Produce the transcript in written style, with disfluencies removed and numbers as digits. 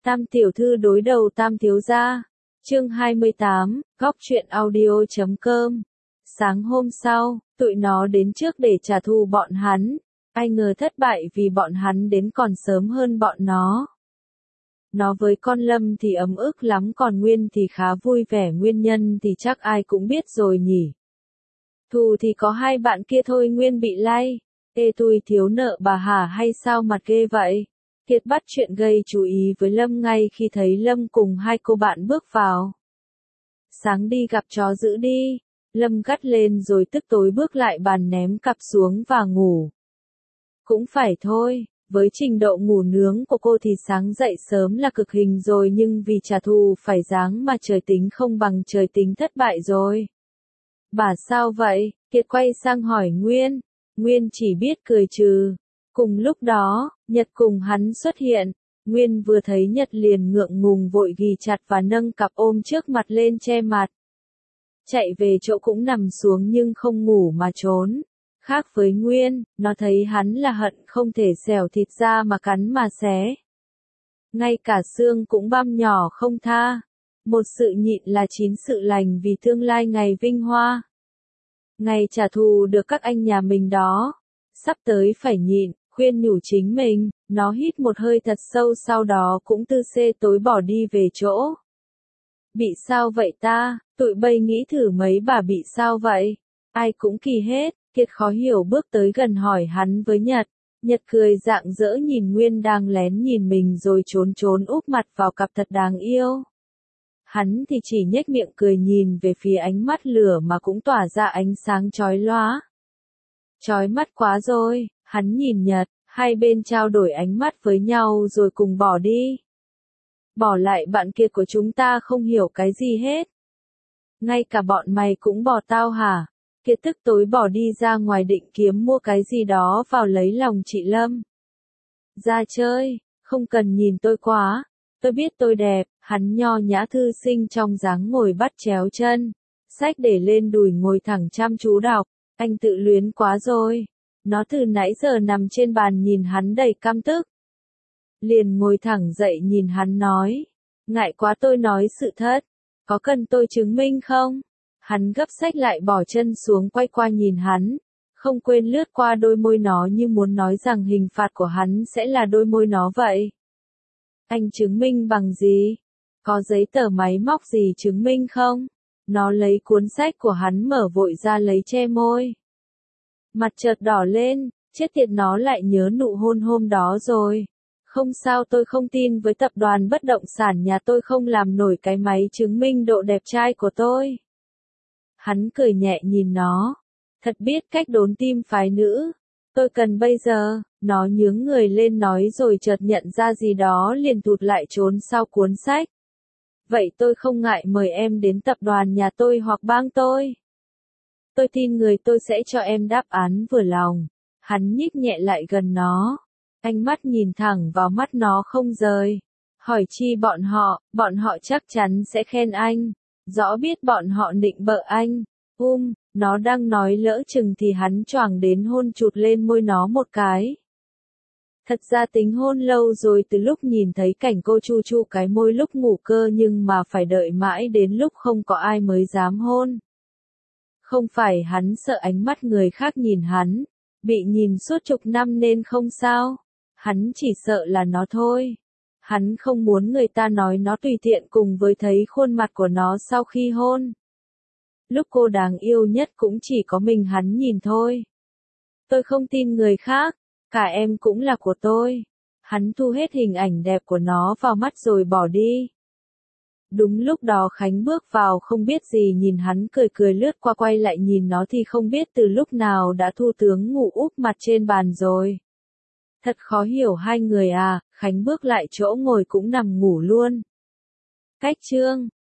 Tam tiểu thư đối đầu Tam thiếu gia. Chương 28, góc truyện audio.com. Sáng hôm sau, tụi nó đến trước để trả thù bọn hắn. Ai ngờ thất bại vì bọn hắn đến còn sớm hơn bọn nó. Nó với con Lâm thì ấm ức lắm, còn Nguyên thì khá vui vẻ, nguyên nhân thì chắc ai cũng biết rồi nhỉ. Thù thì có hai bạn kia thôi. Nguyên bị lay. Ê tui thiếu nợ bà hả hay sao mặt ghê vậy? Kiệt bắt chuyện gây chú ý với Lâm ngay khi thấy Lâm cùng hai cô bạn bước vào. Sáng đi gặp chó giữ đi. Lâm gắt lên rồi tức tối bước lại bàn ném cặp xuống và ngủ. Cũng phải thôi, với trình độ ngủ nướng của cô thì sáng dậy sớm là cực hình rồi, nhưng vì trả thù phải ráng mà trời tính không bằng trời tính, thất bại rồi. Bà sao vậy? Kiệt quay sang hỏi Nguyên. Nguyên chỉ biết cười trừ. Cùng lúc đó, Nhật cùng hắn xuất hiện. Nguyên vừa thấy Nhật liền ngượng ngùng vội ghì chặt và nâng cặp ôm trước mặt lên che mặt. Chạy về chỗ cũng nằm xuống nhưng không ngủ mà trốn. Khác với Nguyên, nó thấy hắn là hận không thể xẻo thịt ra mà cắn mà xé. Ngay cả xương cũng băm nhỏ không tha. Một sự nhịn là 9 sự lành vì tương lai ngày vinh hoa. Ngày trả thù được các anh nhà mình đó. Sắp tới phải nhịn, khuyên nhủ chính mình. Nó hít một hơi thật sâu, sau đó cũng tư xê tối bỏ đi về chỗ. Bị sao vậy ta? Tụi bay nghĩ thử mấy bà bị sao vậy? Ai cũng kỳ hết. Kiệt khó hiểu bước tới gần hỏi hắn với Nhật. Nhật cười rạng rỡ nhìn Nguyên đang lén nhìn mình rồi trốn úp mặt vào cặp thật đáng yêu. Hắn thì chỉ nhếch miệng cười nhìn về phía ánh mắt lửa mà cũng tỏa ra ánh sáng chói lóa. Chói mắt quá rồi, hắn nhìn Nhật, hai bên trao đổi ánh mắt với nhau rồi cùng bỏ đi. Bỏ lại bạn kia của chúng ta không hiểu cái gì hết. Ngay cả bọn mày cũng bỏ tao hả? Kiệt tức tối bỏ đi ra ngoài định kiếm mua cái gì đó vào lấy lòng chị Lâm. Ra chơi, không cần nhìn tôi quá. Tôi biết tôi đẹp. Hắn nho nhã thư sinh trong dáng ngồi bắt chéo chân. Sách để lên đùi ngồi thẳng chăm chú đọc. Anh tự luyến quá rồi. Nó từ nãy giờ nằm trên bàn nhìn hắn đầy căm tức. Liền ngồi thẳng dậy nhìn hắn nói. Ngại quá tôi nói sự thật. Có cần tôi chứng minh không? Hắn gấp sách lại bỏ chân xuống quay qua nhìn hắn. Không quên lướt qua đôi môi nó như muốn nói rằng hình phạt của hắn sẽ là đôi môi nó vậy. Anh chứng minh bằng gì? Có giấy tờ máy móc gì chứng minh không? Nó lấy cuốn sách của hắn mở vội ra lấy che môi. Mặt chợt đỏ lên, chết tiệt, nó lại nhớ nụ hôn hôm đó rồi. Không sao, tôi không tin với tập đoàn bất động sản nhà tôi không làm nổi cái máy chứng minh độ đẹp trai của tôi. Hắn cười nhẹ nhìn nó. Thật biết cách đốn tim phái nữ. Tôi cần bây giờ. Nó nhướng người lên nói rồi chợt nhận ra gì đó liền tụt lại trốn sau cuốn sách. Vậy tôi không ngại mời em đến tập đoàn nhà tôi hoặc bang tôi. Tôi tin người tôi sẽ cho em đáp án vừa lòng. Hắn nhích nhẹ lại gần nó. Ánh mắt nhìn thẳng vào mắt nó không rời. Hỏi chi bọn họ chắc chắn sẽ khen anh. Rõ biết bọn họ nịnh bợ anh. Nó đang nói lỡ chừng thì hắn choàng đến hôn chụt lên môi nó một cái. Thật ra tính hôn lâu rồi, từ lúc nhìn thấy cảnh cô chu chu cái môi lúc ngủ cơ, nhưng mà phải đợi mãi đến lúc không có ai mới dám hôn. Không phải hắn sợ ánh mắt người khác nhìn hắn, bị nhìn suốt chục năm nên không sao. Hắn chỉ sợ là nó thôi. Hắn không muốn người ta nói nó tùy tiện cùng với thấy khuôn mặt của nó sau khi hôn. Lúc cô đáng yêu nhất cũng chỉ có mình hắn nhìn thôi. Tôi không tin người khác, cả em cũng là của tôi. Hắn thu hết hình ảnh đẹp của nó vào mắt rồi bỏ đi. Đúng lúc đó Khánh bước vào không biết gì, nhìn hắn cười lướt qua quay lại nhìn nó thì không biết từ lúc nào đã thu tướng ngủ úp mặt trên bàn rồi. Thật khó hiểu hai người à. Khánh bước lại chỗ ngồi cũng nằm ngủ luôn. Cách chương